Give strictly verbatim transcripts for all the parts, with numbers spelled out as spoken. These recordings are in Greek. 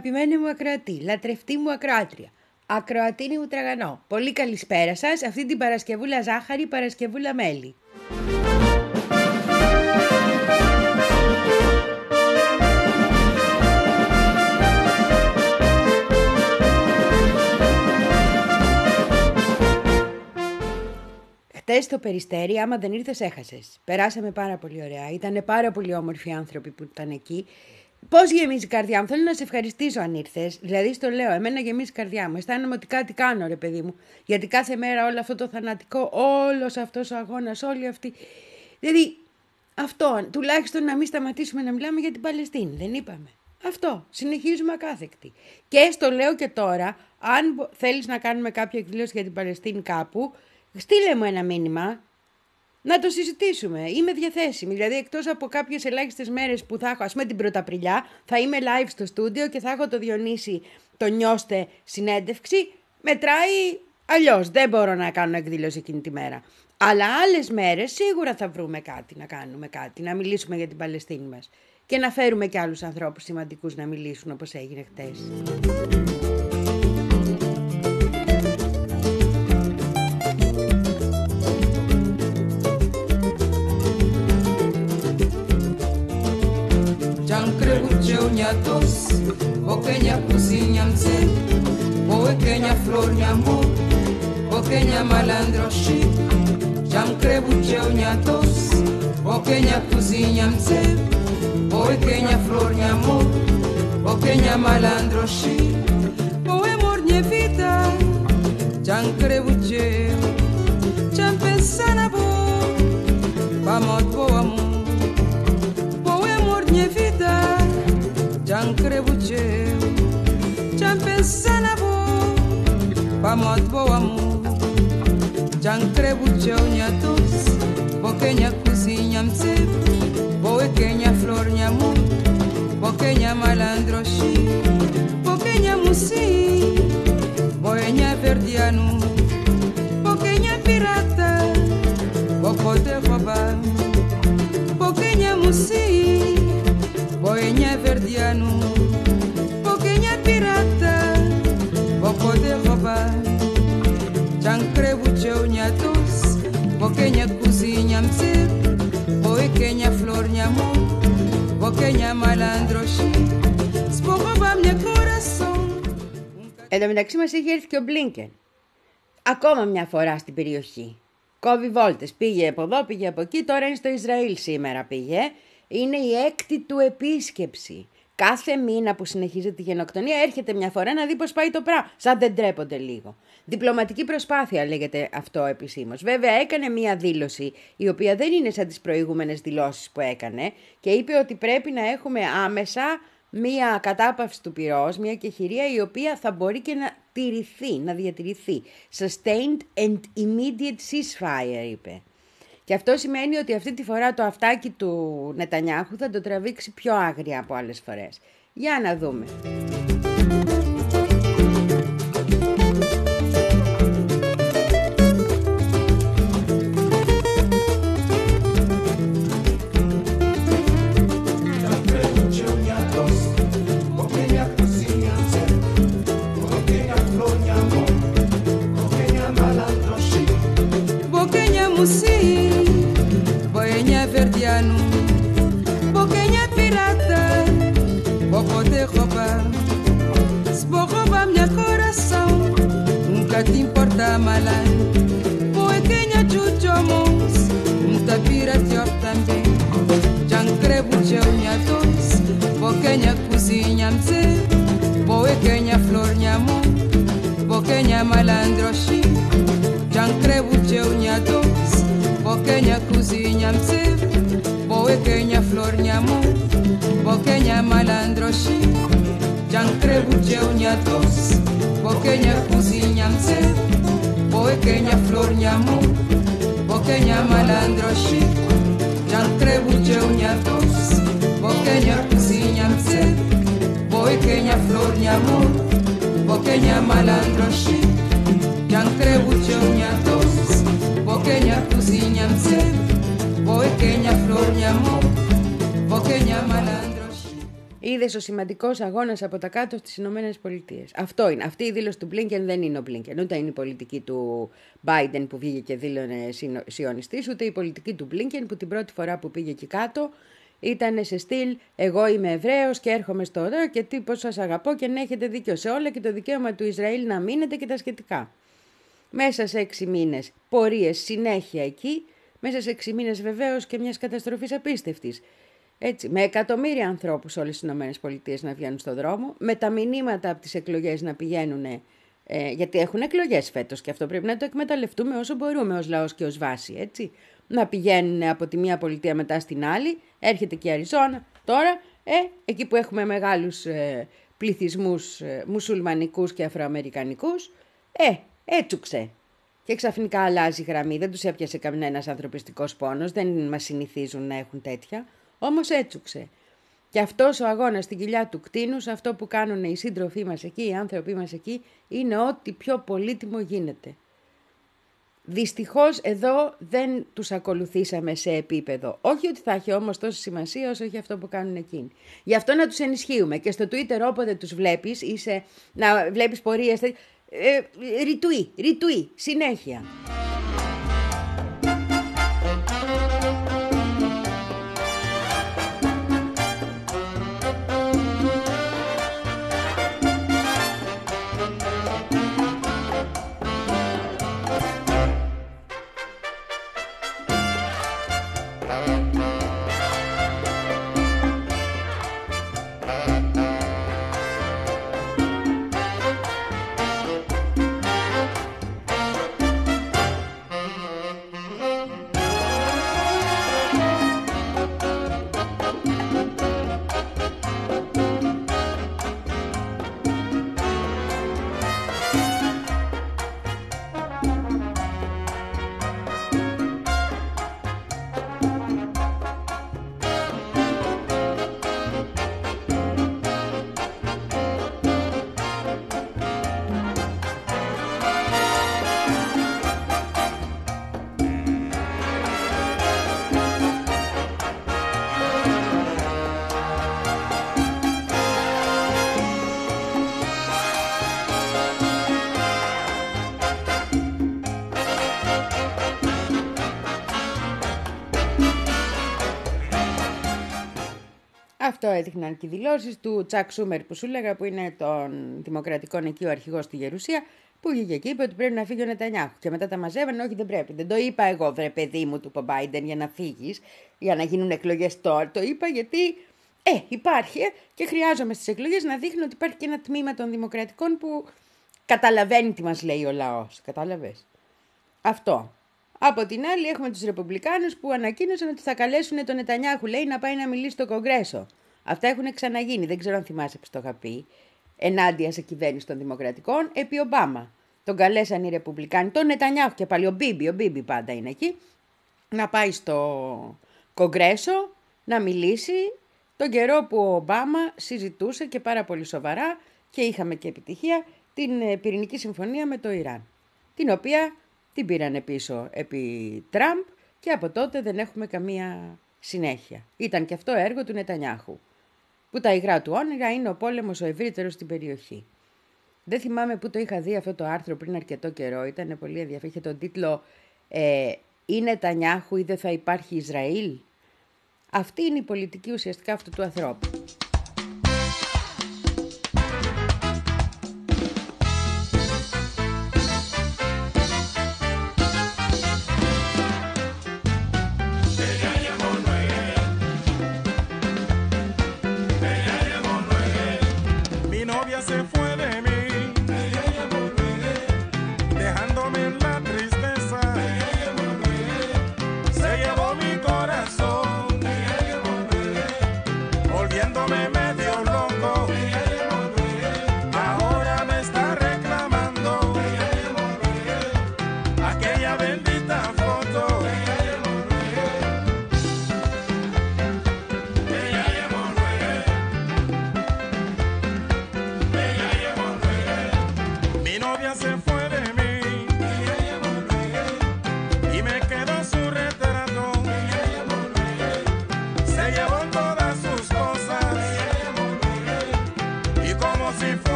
Αγαπημένη μου ακροατή, λατρευτή μου ακροάτρια, ακροατίνη μου τραγανό, πολύ καλησπέρα σας αυτή την Παρασκευούλα ζάχαρη, Παρασκευούλα μέλι. Χτες στο Περιστέρι, άμα δεν ήρθες έχασες. Περάσαμε πάρα πολύ ωραία, ήταν πάρα πολύ όμορφοι άνθρωποι που ήταν εκεί. Πώς γεμίζει η καρδιά μου, θέλω να σε ευχαριστήσω αν ήρθες. Δηλαδή, στο λέω, εμένα γεμίζει η καρδιά μου. Αισθάνομαι ότι κάτι κάνω, ρε παιδί μου. Γιατί κάθε μέρα όλο αυτό το θανατικό, όλος αυτός ο αγώνας, όλοι αυτοί. Δηλαδή, αυτό, τουλάχιστον να μην σταματήσουμε να μιλάμε για την Παλαιστίνη. Δεν είπαμε. Αυτό, συνεχίζουμε ακάθεκτη. Και στο λέω και τώρα, αν θέλεις να κάνουμε κάποια εκδήλωση για την Παλαιστίνη κάπου, στείλε μου ένα μήνυμα. Να το συζητήσουμε. Είμαι διαθέσιμη. Δηλαδή, εκτός από κάποιες ελάχιστες μέρες που θα έχω, ας πούμε την Πρωταπριλιά, θα είμαι live στο στούντιο και θα έχω το Διονύση, το νιώστε συνέντευξη. Μετράει αλλιώς. Δεν μπορώ να κάνω εκδήλωση εκείνη τη μέρα. Αλλά άλλες μέρες σίγουρα θα βρούμε κάτι να κάνουμε κάτι, να μιλήσουμε για την Παλαιστίνη μας. Και να φέρουμε και άλλους ανθρώπους σημαντικούς να μιλήσουν όπως έγινε χτες. Todos, pequeña cozinha mze, pequeña flor de amor, pequeña malandro chic, já me creio que eu nha todos, pequeña cozinha mze, pequeña flor de amor, pequeña malandro chic, o amor minha vida, já me creio que eu, já pensar na boa, vamos pro amor, o amor minha vida. Já não creio que eu já pensar na boa, para muito bom amor. Já não creio que eu nha doce, pequena cozinha me serve, pequena flor de amor, pequena malandro chic, pequena mocinha, boinha verdiano, pequena pirata, vou poder roubar, pequena mocinha. Boinha verdiano, pequena pirata, vou poder roubar. Já não creio que eu nha doce, pequena cozinha me serve, pequena flor de amor, pequena malandro chic, se vou roubar meu coração. Εν τω μεταξύ μας έχει έρθει και ο Μπλίνκεν. Ακόμα μια φορά στην περιοχή. Κόβει βόλτες, πήγε από εδώ, πήγε από εκεί, τώρα είναι στο Ισραήλ σήμερα πήγε. Είναι η έκτη του επίσκεψη. Κάθε μήνα που συνεχίζεται η γενοκτονία έρχεται μια φορά να δει πώς πάει το πράγμα. Σαν δεν τρέπονται λίγο. Διπλωματική προσπάθεια λέγεται αυτό επισήμως. Βέβαια έκανε μια δήλωση η οποία δεν είναι σαν τις προηγούμενες δηλώσεις που έκανε και είπε ότι πρέπει να έχουμε άμεσα μια κατάπαυση του πυρός, μια κεχηρία η οποία θα μπορεί και να τηρηθεί, να διατηρηθεί. Sustained and immediate ceasefire είπε. Και αυτό σημαίνει ότι αυτή τη φορά το αυτάκι του Νετανιάχου θα το τραβήξει πιο άγρια από άλλες φορές. Για να δούμε. Verdiano, pequena pirata, vou poder roubar. Se vou roubar meu coração, nunca te importa malandro. Pequena chuchomos, nunca pirata também. Já não creio que eu nha doce, pequena cozinha me serve, pequena flor de amor, pequena malandro chic. Já não creio que eu nha doce, pequena cozinha me serve. Pequena flor de amor, pequena malandro chic. Já não creio que eu nha doce, pequena cozinha me serve, pequena flor de amor, pequena malandro chic. Já não creio que eu nha doce, pequena cozinha me serve, pequena flor de amor, pequena malandro chic. Já não creio que eu nha doce, pequena cozinha me serve. Pequena flor de amor, pequena malandro chic. είδες ο σημαντικός αγώνας από τα κάτω στις Ηνωμένες Πολιτείες. Αυτό είναι. Αυτή η δήλωση του Μπλίνκεν δεν είναι ο Μπλίνκεν. Ούτε είναι η πολιτική του Biden που βγήκε και δήλωνε σιωνιστής, ούτε η πολιτική του Μπλίνκεν που την πρώτη φορά που πήγε εκεί κάτω ήταν σε στυλ «Εγώ είμαι Εβραίος και έρχομαι στο εδώ και τι πως σας αγαπώ και να έχετε δίκιο σε όλα και το δικαίωμα του Ισραήλ να μείνετε και τα σχετικά». Μέσα σε έξι μήνες πορείες συνέχεια εκεί, μέσα σε έξι μήνες βεβαίως και μιας καταστροφής απίστευτης. Έτσι, με εκατομμύρια ανθρώπους όλες τις ΗΠΑ να βγαίνουν στον δρόμο, με τα μηνύματα από τις εκλογές να πηγαίνουν, ε, γιατί έχουν εκλογές φέτος και αυτό πρέπει να το εκμεταλλευτούμε όσο μπορούμε ως λαός και ως βάση, έτσι. Να πηγαίνουν από τη μία πολιτεία μετά στην άλλη, έρχεται και η Αριζόνα τώρα, ε, εκεί που έχουμε μεγάλους ε, πληθυσμούς ε, μουσουλμανικούς και αφροαμερικανικούς, ε, έτσουξε. Και ξαφνικά αλλάζει γραμμή, δεν τους έπιασε κανένας ανθρωπιστικός πόνος, δεν μας συνηθίζουν να έχουν τέτοια. Όμως έτσουξε. Και αυτός ο αγώνας στην κοιλιά του κτήνους, αυτό που κάνουν οι σύντροφοί μας εκεί, οι άνθρωποι μας εκεί, είναι ό,τι πιο πολύτιμο γίνεται. Δυστυχώς εδώ δεν τους ακολουθήσαμε σε επίπεδο. Όχι ότι θα έχει όμως τόση σημασία όσο έχει αυτό που κάνουν εκείνοι. Γι' αυτό να τους ενισχύουμε και στο Twitter όποτε τους βλέπεις, είσαι, να βλέπεις πορείες, ε, ριτουί, ριτουί, συνέχεια. Αυτό έδειχναν και οι δηλώσεις του Τσακ Σούμερ που σου έλεγα, που είναι των Δημοκρατικών εκεί ο αρχηγός στη Γερουσία, που βγήκε και είπε ότι πρέπει να φύγει ο Νετανιάχου. Και μετά τα μαζεύανε, όχι δεν πρέπει. Δεν το είπα εγώ, βρε παιδί μου, του Biden, για να φύγεις, για να γίνουν εκλογές τώρα. Το είπα γιατί ε, υπάρχει ε, και χρειάζομαι στις εκλογές να δείχνω ότι υπάρχει και ένα τμήμα των Δημοκρατικών που καταλαβαίνει τι μας λέει ο λαός. Κατάλαβες. Αυτό. Από την άλλη έχουμε τους Ρεπουμπλικάνους που ανακοίνωσαν ότι θα καλέσουν τον Νετανιάχου, λέει, να πάει να μιλήσει στο Κογκρέσο. Αυτά έχουν ξαναγίνει, δεν ξέρω αν θυμάσαι που το είχα πει, ενάντια σε κυβέρνηση των Δημοκρατικών, επί Ομπάμα. Τον καλέσαν οι Ρεπουμπλικάνοι, τον Νετανιάχου και πάλι, ο Μπίμπι, ο Μπίμπι πάντα είναι εκεί, να πάει στο Κογκρέσο να μιλήσει τον καιρό που ο Ομπάμα συζητούσε και πάρα πολύ σοβαρά και είχαμε και επιτυχία την πυρηνική συμφωνία με το Ιράν, την οποία την πήρανε πίσω επί Τραμπ και από τότε δεν έχουμε καμία συνέχεια. Ήταν και αυτό έργο του Νετανιάχου, που τα υγρά του όνειρα είναι ο πόλεμος ο ευρύτερος στην περιοχή. Δεν θυμάμαι πού το είχα δει αυτό το άρθρο πριν αρκετό καιρό, ήταν πολύ ενδιαφέρον, είχε τον τίτλο ε, «Ή Νετανιάχου ή δεν θα υπάρχει Ισραήλ». Αυτή είναι η πολιτική ουσιαστικά αυτού του ανθρώπου. Viéndome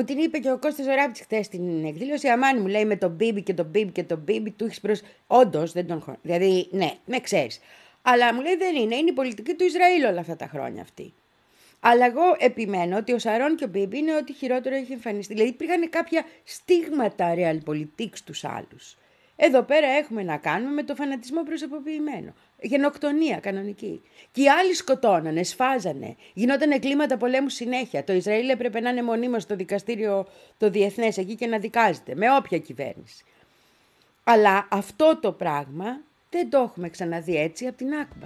Μου την είπε και ο Κώστας Ζωράπης χθες στην εκδήλωση. Αμάνι μου λέει με τον Μπίμπι και τον Μπίμπι και τον Μπίμπι του έχεις προς... Όντως δεν τον χω... Δηλαδή ναι, με ξέρεις. Αλλά μου λέει δεν είναι, είναι η πολιτική του Ισραήλ όλα αυτά τα χρόνια αυτή. Αλλά εγώ επιμένω ότι ο Σαρών και ο Μπίμπι είναι ό,τι χειρότερο έχει εμφανιστεί. Δηλαδή υπήρχαν κάποια στίγματα realpolitik στους άλλους. Εδώ πέρα έχουμε να κάνουμε με το φανατισμό προσωποποιημένο. Γενοκτονία κανονική. Και οι άλλοι σκοτώνανε, σφάζανε. Γινόταν κλίματα πολέμου συνέχεια. Το Ισραήλ έπρεπε να είναι μονίμως στο δικαστήριο το διεθνές εκεί και να δικάζεται. Με όποια κυβέρνηση. Αλλά αυτό το πράγμα δεν το έχουμε ξαναδεί έτσι από την Άκμπα.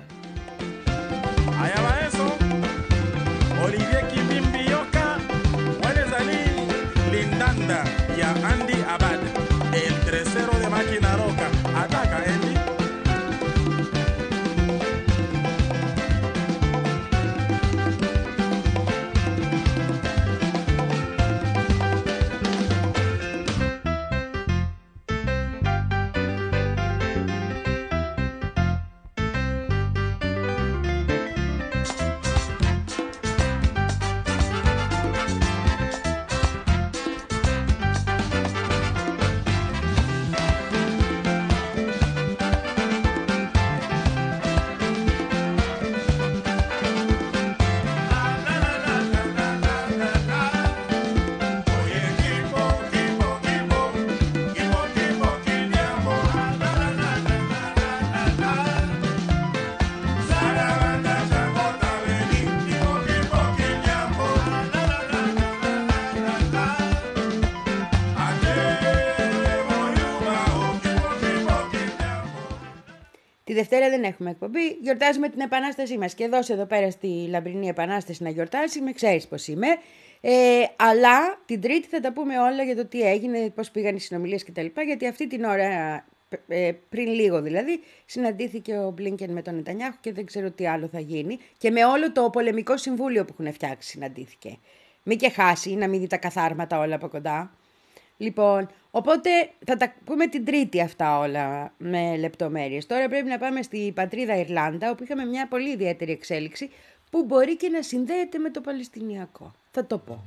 Τη Δευτέρα δεν έχουμε εκπομπή, γιορτάζουμε την Επανάστασή μας. Και εδώ, εδώ πέρα στη Λαμπρινή Επανάσταση να γιορτάσει, με ξέρεις πώς είμαι. Ε, αλλά την Τρίτη θα τα πούμε όλα για το τι έγινε, πώς πήγαν οι συνομιλίες κτλ. Γιατί αυτή την ώρα, ε, πριν λίγο δηλαδή, συναντήθηκε ο Μπλίνκεν με τον Νετανιάχου και δεν ξέρω τι άλλο θα γίνει. Και με όλο το πολεμικό συμβούλιο που έχουν φτιάξει συναντήθηκε. Μην και χάσει, να μην δει τα καθάρματα όλα από κοντά. Λοιπόν, οπότε θα τα πούμε την Τρίτη αυτά όλα με λεπτομέρειες. Τώρα πρέπει να πάμε στη πατρίδα Ιρλάνδα, όπου είχαμε μια πολύ ιδιαίτερη εξέλιξη που μπορεί και να συνδέεται με το Παλαιστινιακό. Θα το πω.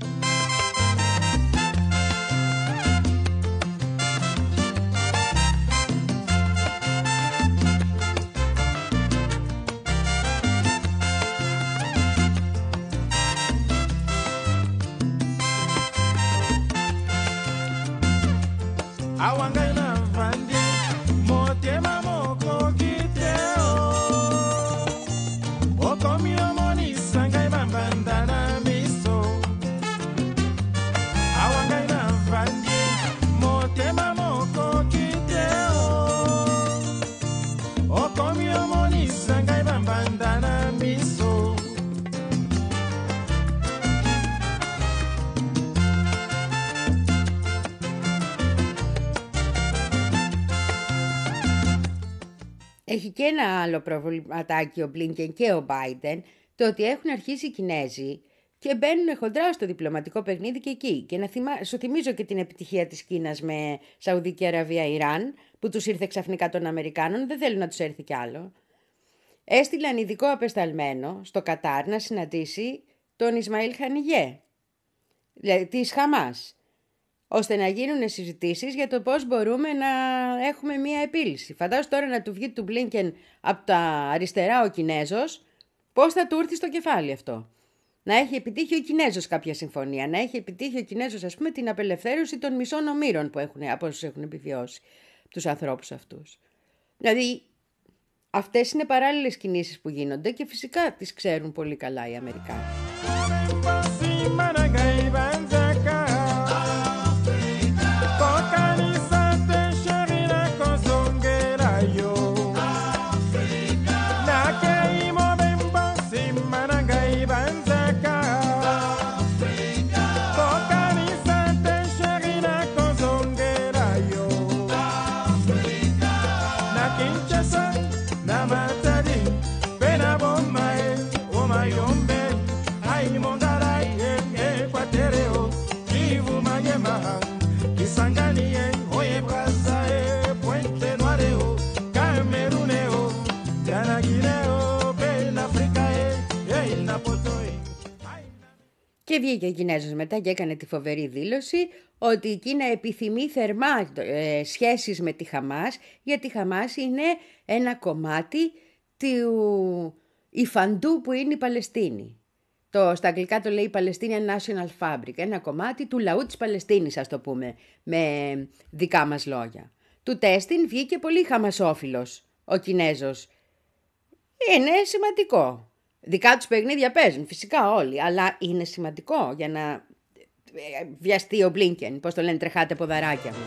Awangana vandi motema moko kiteo okomio moni sangai bambanda na miso awangana vandi motema moko kiteo okomio moni sangai bambanda na miso Έχει και ένα άλλο προβληματάκι ο Μπλίνκεν και ο Μπάιντεν, το ότι έχουν αρχίσει οι Κινέζοι και μπαίνουν χοντρά στο διπλωματικό παιχνίδι και εκεί. Και να θυμά... σου θυμίζω και την επιτυχία της Κίνας με Σαουδική Αραβία-Ιράν, που τους ήρθε ξαφνικά των Αμερικάνων, δεν θέλουν να τους έρθει κι άλλο. Έστειλαν ειδικό απεσταλμένο στο Κατάρ να συναντήσει τον Ισμαήλ Χανιγέ, δηλαδή της Χαμάς, ώστε να γίνουν συζητήσεις για το πώς μπορούμε να έχουμε μία επίλυση. Φαντάζομαι τώρα να του βγει του Μπλίνκεν από τα αριστερά ο Κινέζος, πώς θα του έρθει στο κεφάλι αυτό. Να έχει επιτύχει ο Κινέζος κάποια συμφωνία, να έχει επιτύχει ο Κινέζος, ας πούμε, την απελευθέρωση των μισών ομήρων που έχουν, από όσους έχουν επιβιώσει τους ανθρώπους αυτούς. Δηλαδή, αυτές είναι παράλληλες κινήσεις που γίνονται και φυσικά τις ξέρουν πολύ καλά οι Αμερικάνοι. Και βγήκε ο Κινέζος μετά και έκανε τη φοβερή δήλωση ότι η Κίνα επιθυμεί θερμά ε, σχέσεις με τη Χαμάς, γιατί η Χαμάς είναι ένα κομμάτι του υφαντού που είναι η Παλαιστίνη. Το, στα αγγλικά το λέει Palestinian National Fabric, ένα κομμάτι του λαού της Παλαιστίνης, ας το πούμε, με δικά μας λόγια. Του τέστην βγήκε πολύ χαμασόφιλος ο Κινέζος. Είναι σημαντικό. Δικά τους παιχνίδια παίζουν, φυσικά όλοι, αλλά είναι σημαντικό για να βιαστεί ο Μπλίνκεν, πώς το λένε, τρεχάτε ποδαράκια μου.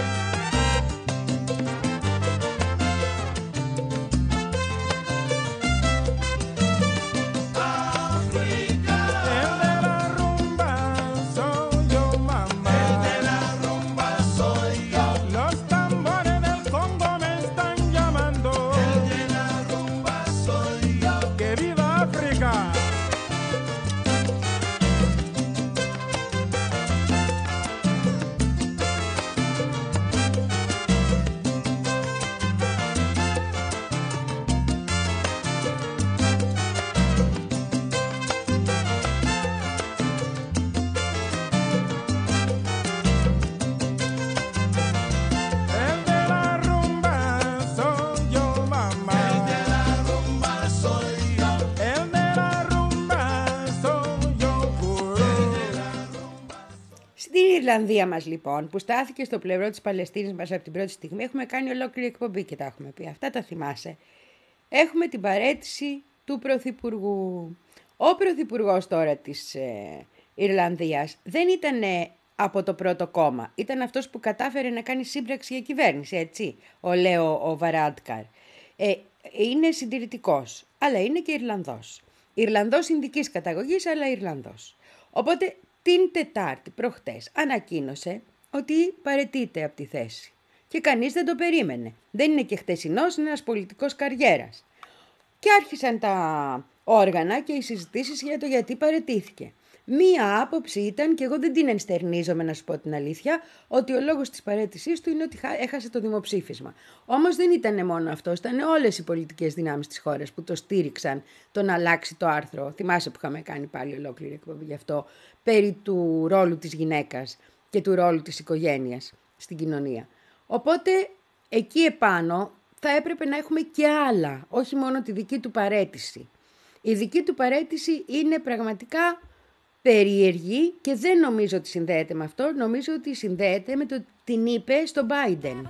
Στην Ιρλανδία μας λοιπόν, που στάθηκε στο πλευρό της Παλαιστίνης μας από την πρώτη στιγμή, έχουμε κάνει ολόκληρη εκπομπή και τα έχουμε πει. Αυτά τα θυμάσαι. Έχουμε την παραίτηση του Πρωθυπουργού. Ο Πρωθυπουργός τώρα της ε, Ιρλανδίας δεν ήταν ε, από το πρώτο κόμμα. Ήταν αυτός που κατάφερε να κάνει σύμπραξη για κυβέρνηση, έτσι, ο Λέο ο Βαράντκαρ. Ε, είναι συντηρητικός, αλλά είναι και Ιρλανδός. Ιρλανδός Ινδικής καταγωγής, αλλά Ιρλανδός. Οπότε την Τετάρτη προχτές ανακοίνωσε ότι παραιτείται από τη θέση. Και κανείς δεν το περίμενε. Δεν είναι και χτεσινός, είναι ένας πολιτικός καριέρας. Και άρχισαν τα όργανα και οι συζητήσεις για το γιατί παραιτήθηκε. Μία άποψη ήταν, και εγώ δεν την ενστερνίζομαι να σου πω την αλήθεια, ότι ο λόγος της παραίτησής του είναι ότι έχασε το δημοψήφισμα. Όμως δεν ήταν μόνο αυτό, ήταν όλες οι πολιτικές δυνάμεις της χώρας που το στήριξαν το να αλλάξει το άρθρο. Θυμάσαι που είχαμε κάνει πάλι ολόκληρη εκπομπή γι' αυτό, περί του ρόλου της γυναίκας και του ρόλου της οικογένειας στην κοινωνία. Οπότε εκεί επάνω θα έπρεπε να έχουμε και άλλα, όχι μόνο τη δική του παραίτηση. Η δική του παραίτηση είναι πραγματικά περίεργη και δεν νομίζω ότι συνδέεται με αυτό. Νομίζω ότι συνδέεται με το ότι την είπε στο Biden.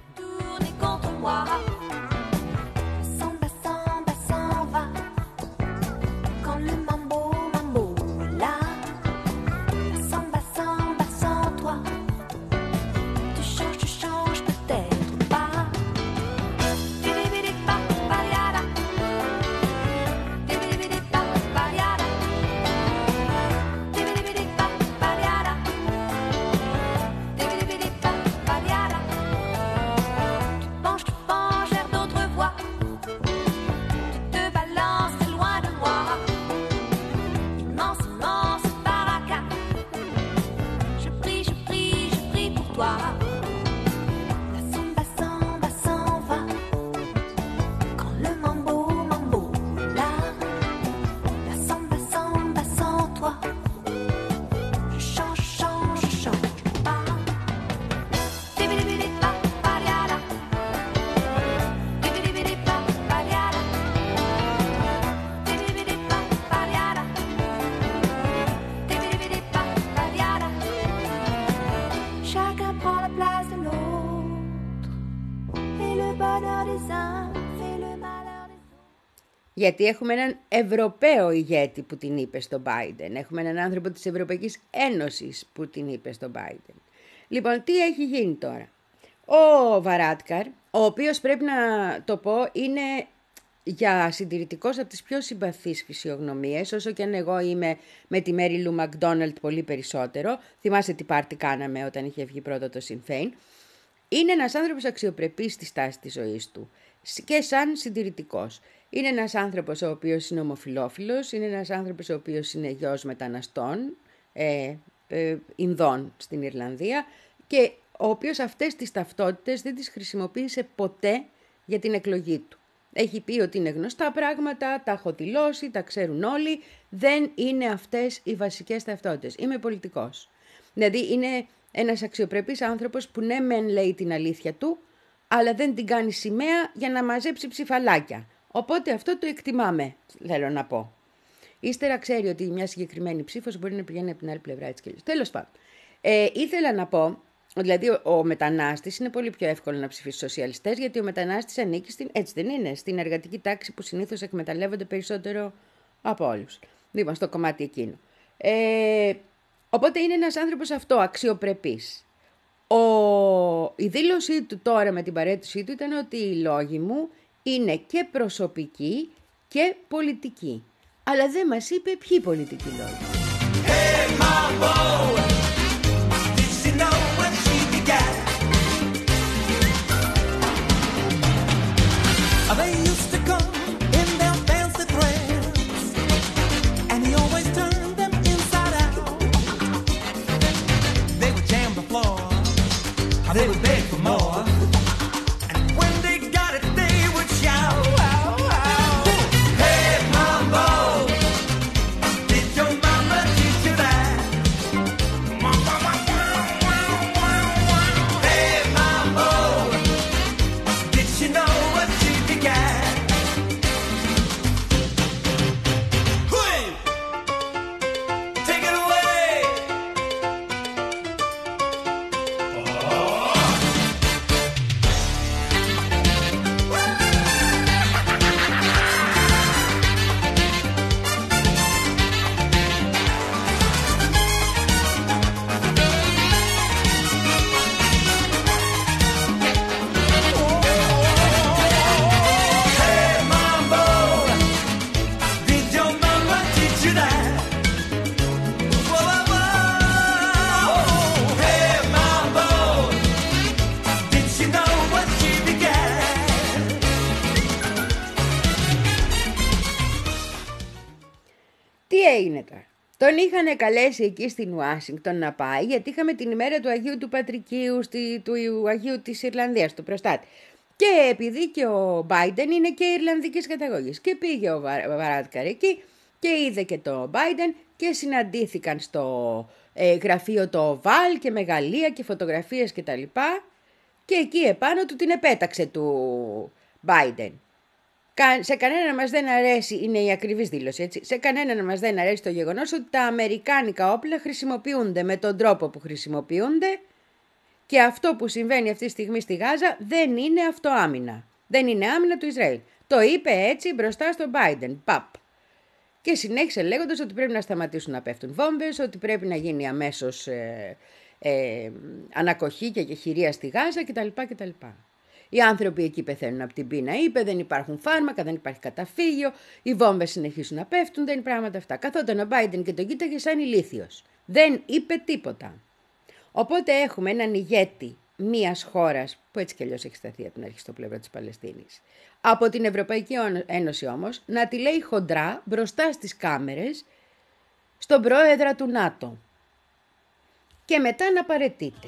Γιατί έχουμε έναν Ευρωπαίο ηγέτη που την είπε στον Biden. Έχουμε έναν άνθρωπο της Ευρωπαϊκής Ένωσης που την είπε στον Biden. Λοιπόν, τι έχει γίνει τώρα. Ο Βαράντκαρ, ο οποίος πρέπει να το πω είναι για συντηρητικός από τις πιο συμπαθείς φυσιογνωμίες, όσο και αν εγώ είμαι με τη Μέρι Λου Μακδόναλτ πολύ περισσότερο. Θυμάσαι τι πάρτι κάναμε όταν είχε βγει πρώτα το Sinn Féin. Είναι ένας άνθρωπος αξιοπρεπής στη στάση της ζωής του και σαν συντηρητικός. Είναι ένας άνθρωπος ο οποίος είναι ομοφυλόφιλος, είναι ένας άνθρωπος ο οποίος είναι γιος μεταναστών, ε, ε, Ινδών στην Ιρλανδία και ο οποίος αυτές τις ταυτότητες δεν τις χρησιμοποίησε ποτέ για την εκλογή του. Έχει πει ότι είναι γνωστά πράγματα, τα έχω δηλώσει, τα ξέρουν όλοι. Δεν είναι αυτές οι βασικές ταυτότητες. Είμαι πολιτικός. Δηλαδή είναι ένας αξιοπρεπής άνθρωπος που ναι μεν λέει την αλήθεια του, αλλά δεν την κάνει σημαία για να μαζέψει ψηφαλάκια. Οπότε αυτό το εκτιμάμε, θέλω να πω. Ύστερα ξέρει ότι μια συγκεκριμένη ψήφος μπορεί να πηγαίνει από την άλλη πλευρά έτσι και αλλιώς. Τέλος πάντων. Ε, ήθελα να πω, δηλαδή ο, ο μετανάστης είναι πολύ πιο εύκολο να ψηφίσει σοσιαλιστές, γιατί ο μετανάστης ανήκει στην, έτσι δεν είναι, στην εργατική τάξη που συνήθως εκμεταλλεύονται περισσότερο από όλους. Λοιπόν, στο κομμάτι εκείνο. Ε, οπότε είναι ένας άνθρωπος αυτό, αξιοπρεπής. Ο, η δήλωσή του τώρα με την παρέτησή του ήταν ότι οι λόγοι μου είναι και προσωπικοί και πολιτικοί. Αλλά δεν μας είπε ποιοι πολιτικοί λόγοι. Hey, Mambo, did she know what she began? They used to come in their fancy threads, and he always turned them inside out. They would jam the floor, they would beg for more, and when they got it, they would shout. Hey, Mambo, did your mama teach you that? Hey, Mambo, did she know what she began? Hui! Take it away! Hey, Mambo, did your mama teach you that? Whoa, whoa, whoa. Hey, Mambo, did she know what she began? Τι έγινε τώρα. Τον είχαν καλέσει εκεί στην Ουάσιγκτον να πάει, γιατί είχαμε την ημέρα του Αγίου του Πατρικίου, στη, του Αγίου της Ιρλανδίας, του προστάτη. Και επειδή και ο Μπάιντεν είναι και Ιρλανδικής καταγωγής. Και πήγε ο Βαράτκαρ εκεί και είδε και το Μπάιντεν και συναντήθηκαν στο ε, γραφείο το Οβάλ και μεγαλεία και φωτογραφίες και τα λοιπά. Και εκεί επάνω του την επέταξε του Μπάιντεν. Σε κανέναν μας δεν αρέσει, είναι η ακριβής δήλωση, έτσι, σε κανέναν μας δεν αρέσει το γεγονός ότι τα αμερικάνικα όπλα χρησιμοποιούνται με τον τρόπο που χρησιμοποιούνται και αυτό που συμβαίνει αυτή τη στιγμή στη Γάζα δεν είναι αυτοάμυνα. Δεν είναι άμυνα του Ισραήλ. Το είπε έτσι μπροστά στον Biden. Παπ. Και συνέχισε λέγοντας ότι πρέπει να σταματήσουν να πέφτουν βόμβες, ότι πρέπει να γίνει αμέσως ε, ε, ανακοχή και χειρία στη Γάζα κτλ. κτλ. Οι άνθρωποι εκεί πεθαίνουν από την πείνα, είπε, δεν υπάρχουν φάρμακα, δεν υπάρχει καταφύγιο, οι βόμβες συνεχίζουν να πέφτουν, δεν είναι πράγματα αυτά. Καθόταν ο Biden και τον κοίταγε σαν ηλίθιος. Δεν είπε τίποτα. Οπότε έχουμε έναν ηγέτη μιας χώρας που έτσι κι αλλιώς έχει σταθεί από την αρχή στο πλευρό της Παλαιστίνης. Από την Ευρωπαϊκή Ένωση όμως να τη λέει χοντρά μπροστά στις κάμερες στον πρόεδρα του ΝΑΤΟ. Και μετά να παραιτείται.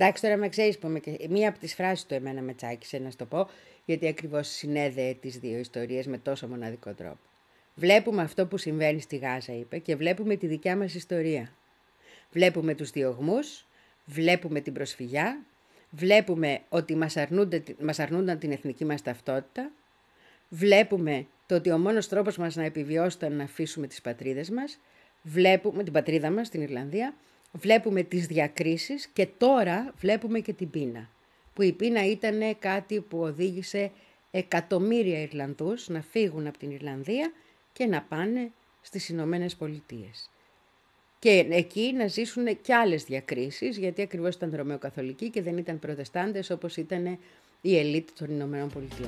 Εντάξει, τώρα με ξέρεις που είμαι και... μία από τις φράσεις του εμένα με τσάκισε να σου το πω, γιατί ακριβώς συνέδεε τις δύο ιστορίες με τόσο μοναδικό τρόπο. Βλέπουμε αυτό που συμβαίνει στη Γάζα, είπε, και βλέπουμε τη δικιά μας ιστορία. Βλέπουμε τους διωγμούς, βλέπουμε την προσφυγιά, βλέπουμε ότι μας, αρνούνται, μας αρνούνταν την εθνική μας ταυτότητα, βλέπουμε το ότι ο μόνος τρόπος μας να επιβιώσει ήταν να αφήσουμε τις πατρίδες μας, βλέπουμε την πατρίδα μας, την Ιρλανδία, βλέπουμε τις διακρίσεις και τώρα βλέπουμε και την πείνα. Που η πείνα ήταν κάτι που οδήγησε εκατομμύρια Ιρλανδούς να φύγουν από την Ιρλανδία και να πάνε στις Ηνωμένες Πολιτείες. Και εκεί να ζήσουν και άλλες διακρίσεις, γιατί ακριβώς ήταν ρωμαιοκαθολικοί και δεν ήταν προτεστάντες όπως ήταν η ελίτ των Ηνωμένων Πολιτειών.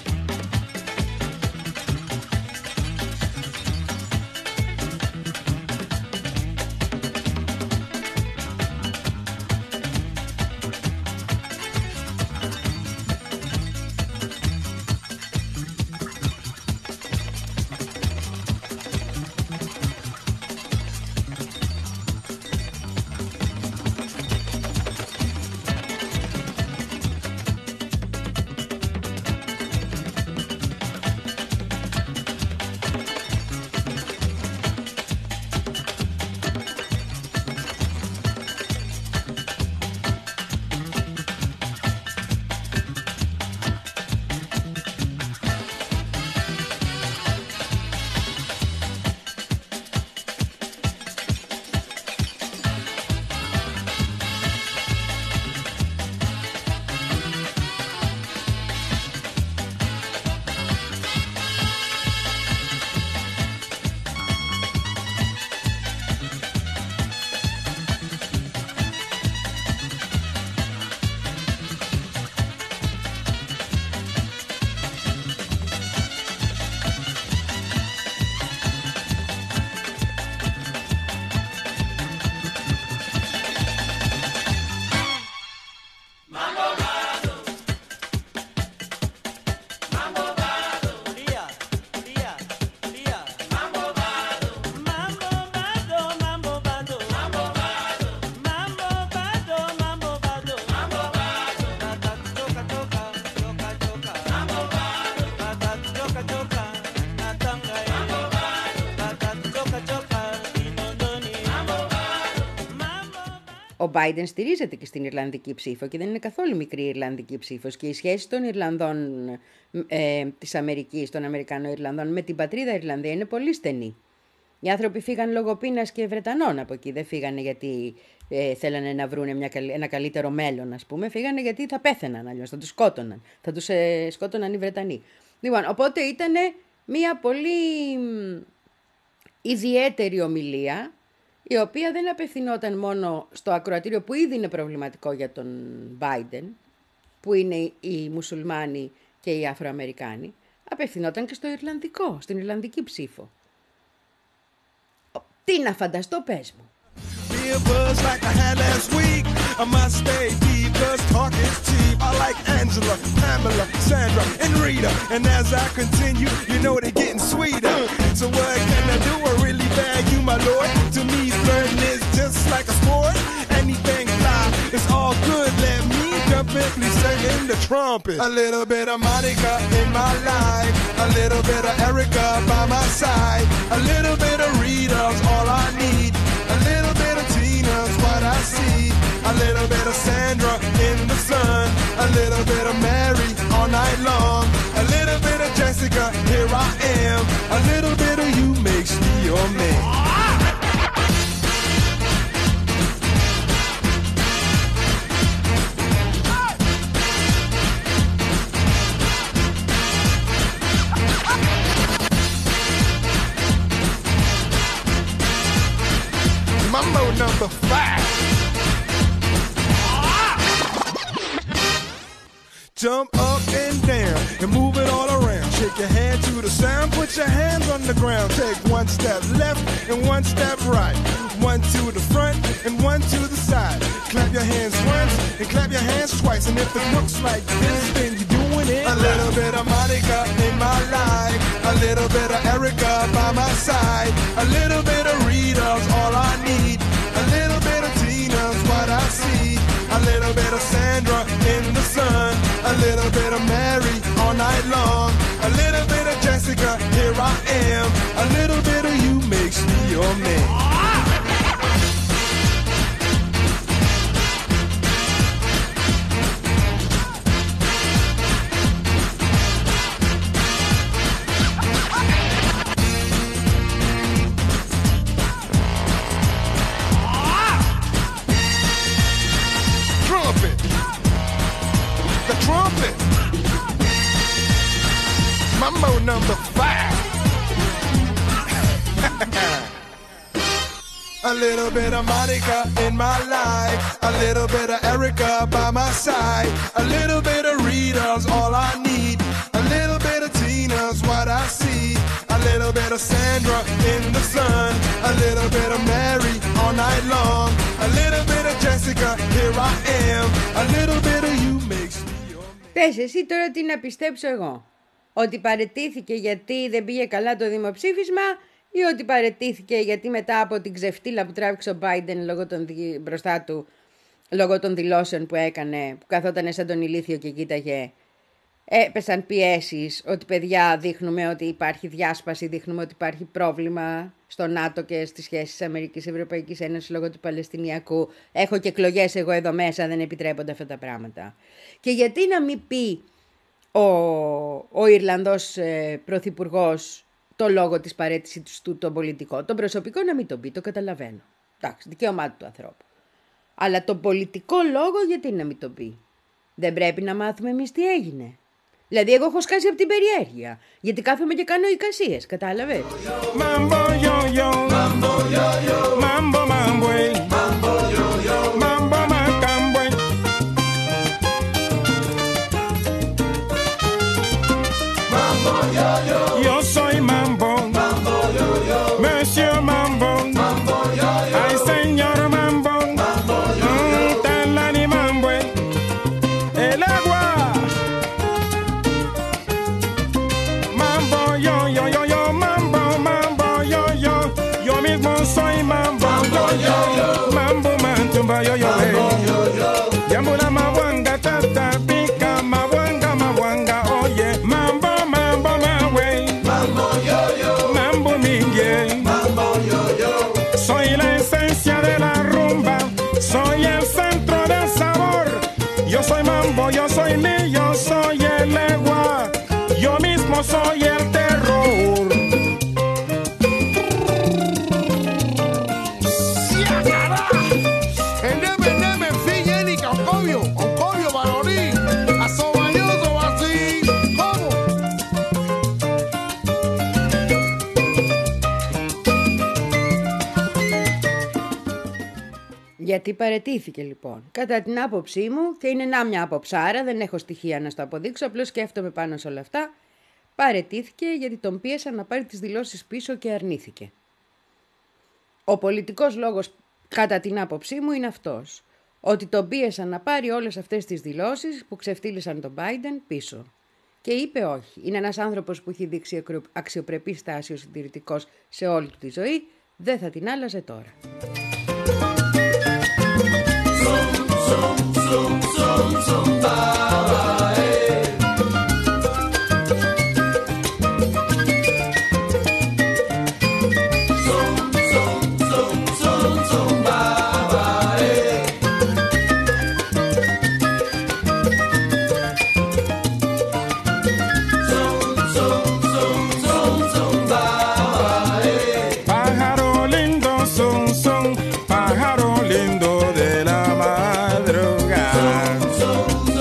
Ο Biden στηρίζεται και στην Ιρλανδική ψήφο και δεν είναι καθόλου μικρή η Ιρλανδική ψήφος και η σχέση των Ιρλανδών ε, της Αμερικής, των Αμερικανο-Ιρλανδών με την πατρίδα Ιρλανδία είναι πολύ στενή. Οι άνθρωποι φύγαν λόγω πείνας και Βρετανών από εκεί, δεν φύγανε γιατί ε, θέλανε να βρουν μια, ένα καλύτερο μέλλον, ας πούμε, φύγανε γιατί θα πέθαιναν αλλιώς, θα τους σκότωναν, θα τους ε, σκότωναν οι Βρετανοί. Λοιπόν, οπότε ήταν μια πολύ ιδιαίτερη ομιλία, η οποία δεν απευθυνόταν μόνο στο ακροατήριο που ήδη είναι προβληματικό για τον Biden, που είναι οι μουσουλμάνοι και οι Αφροαμερικάνοι, απευθυνόταν και στο Ιρλανδικό, στην Ιρλανδική ψήφο. Τι να φανταστώ, πες μου. I must stay deep, cause talk is cheap. I like Angela, Pamela, Sandra, and Rita. And as I continue, you know they're getting sweeter. So what can I do? I really bag you, my lord. To me, flirting is just like a sport. Anything fly, it's all good. Let me jump in, please sing in the trumpet. A little bit of Monica in my life. A little bit of Erica by my side. A little bit of Rita's all I need. A little bit of Tina's what I see. A little bit of Sandra in the sun. A little bit of Mary all night long. A little bit of Jessica, here I am. A little bit of you makes me your man. Mambo number five. Jump up and down and move it all around. Shake your hand to the sound, put your hands on the ground. Take one step left and one step right. One to the front and one to the side. Clap your hands once and clap your hands twice. And if it looks like this, then you're doing it. A little bit of Monica in my life. A little bit of Erica by my side. A little bit of Rita's all I need. A little bit of Tina's what I see. A little little bit of Sandra in the sun, a little bit of Mary all night long, a little bit of Jessica, here I am, a little bit of you makes me your man. Mambo number five. A little bit of Monica in my life, a little bit of Erica by my side, a little bit of Rita's all I need, a little bit of Tina's what I see, a little bit of Sandra in the sun, a little bit of Mary all night long, a little bit of Jessica, here I am, a little bit of you makes me your man. Πες εσύ τώρα τι να πιστέψω εγώ. Ότι παραιτήθηκε γιατί δεν πήγε καλά το δημοψήφισμα ή ότι παραιτήθηκε γιατί μετά από την ξεφτύλα που τράβηξε ο Biden λόγω των, μπροστά του, λόγω των δηλώσεων που έκανε, που καθόταν σαν τον ηλίθιο και κοίταγε, έπεσαν πιέσεις ότι παιδιά δείχνουμε ότι υπάρχει διάσπαση, δείχνουμε ότι υπάρχει πρόβλημα στο ΝΑΤΟ και στις σχέσεις Αμερικής-Ευρωπαϊκής Ένωσης λόγω του Παλαιστινιακού. Έχω και εκλογές εγώ εδώ μέσα, δεν επιτρέπονται αυτά τα πράγματα. Και γιατί να μην πει ο, ο Ιρλανδός ε, πρωθυπουργός το λόγο της παραίτησης του τον πολιτικό. Τον προσωπικό να μην τον πει, το καταλαβαίνω. Εντάξει, δικαίωμά του ανθρώπου. Αλλά τον πολιτικό λόγο γιατί να μην τον πει. Δεν πρέπει να μάθουμε εμείς τι έγινε. Δηλαδή εγώ έχω σκάσει από την περιέργεια. Γιατί κάθομαι και κάνω εικασίες, κατάλαβες. Mambo yo yo, mambo yo yo, mambo mambo, mambo yo yo, mambo macambo. Mambo yo yo, yo soy mambo, mambo yo yo, Monsieur Mambo, mambo yo yo, ay señor Mambo, mambo yo yo, talani mambo, el agua. Mambo yo yo yo yo, mambo mambo yo yo, yo mismo soy mambo, mambo yo yo, mambo mantumba yo yo, mambo yo yo, yambula mawanga tata pica mawanga mawanga oye, mambo mambo mawe, mambo yo yo, mambo mingue, mambo yo yo, soy la esencia de la rumba, soy el centro del sabor, yo soy mambo, yo soy ni, yo soy el legua, yo mismo soy el terror. Γιατί παραιτήθηκε λοιπόν. Κατά την άποψή μου, και είναι να μια αποψάρα, δεν έχω στοιχεία να στο αποδείξω, απλώς σκέφτομαι πάνω σε όλα αυτά, παραιτήθηκε γιατί τον πίεσαν να πάρει τις δηλώσεις πίσω και αρνήθηκε. Ο πολιτικός λόγος, κατά την άποψή μου, είναι αυτός. Ότι τον πίεσαν να πάρει όλες αυτές τις δηλώσεις που ξεφτύλισαν τον Biden πίσω. Και είπε όχι. Είναι ένας άνθρωπος που έχει δείξει αξιοπρεπή στάση ως συντηρητικός σε όλη του τη ζωή, δεν θα την άλλαζε τώρα. Pájaro lindo de la madrugada.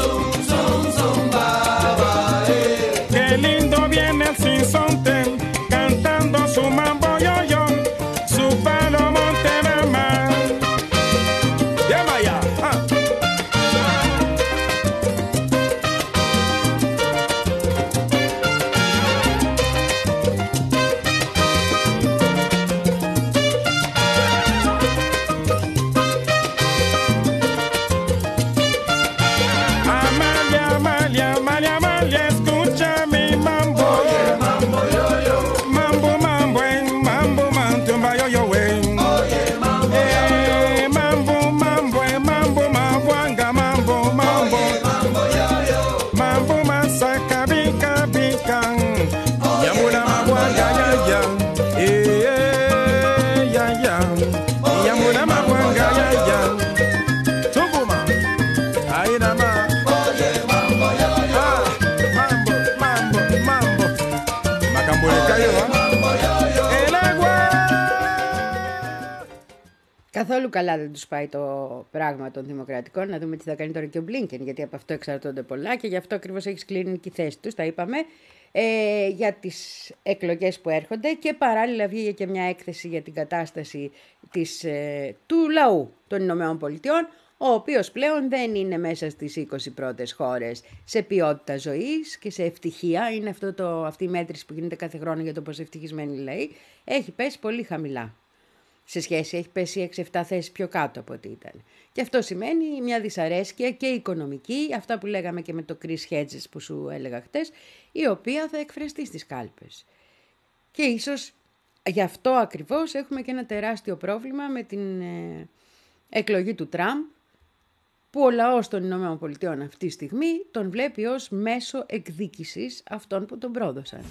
Καθόλου καλά δεν τους πάει το πράγμα των δημοκρατικών. Να δούμε τι θα κάνει τώρα και ο Μπλίνκεν, γιατί από αυτό εξαρτώνται πολλά και γι' αυτό ακριβώς έχει σκληρινική θέση τους, τα είπαμε, ε, για τις εκλογές που έρχονται και παράλληλα βγήκε και μια έκθεση για την κατάσταση της, ε, του λαού των Ηνωμένων Πολιτειών, ο οποίος πλέον δεν είναι μέσα στις είκοσι πρώτες χώρες σε ποιότητα ζωής και σε ευτυχία. Είναι αυτό το, αυτή η μέτρηση που γίνεται κάθε χρόνο για το πόσο ευτυχισμένοι οι λαοί. Έχει πέσει πολύ χαμηλά. Σε σχέση, έχει πέσει έξι εφτά θέσεις πιο κάτω από ό,τι ήταν. Και αυτό σημαίνει μια δυσαρέσκεια και οικονομική, αυτά που λέγαμε και με το Chris Hedges που σου έλεγα χτες, η οποία θα εκφραστεί στις κάλπες. Και ίσως γι' αυτό ακριβώς έχουμε και ένα τεράστιο πρόβλημα με την ε, εκλογή του Τραμπ, που ο λαός των Ηνωμένων Πολιτειών αυτή τη στιγμή τον βλέπει ως μέσο εκδίκησης αυτών που τον πρόδωσαν.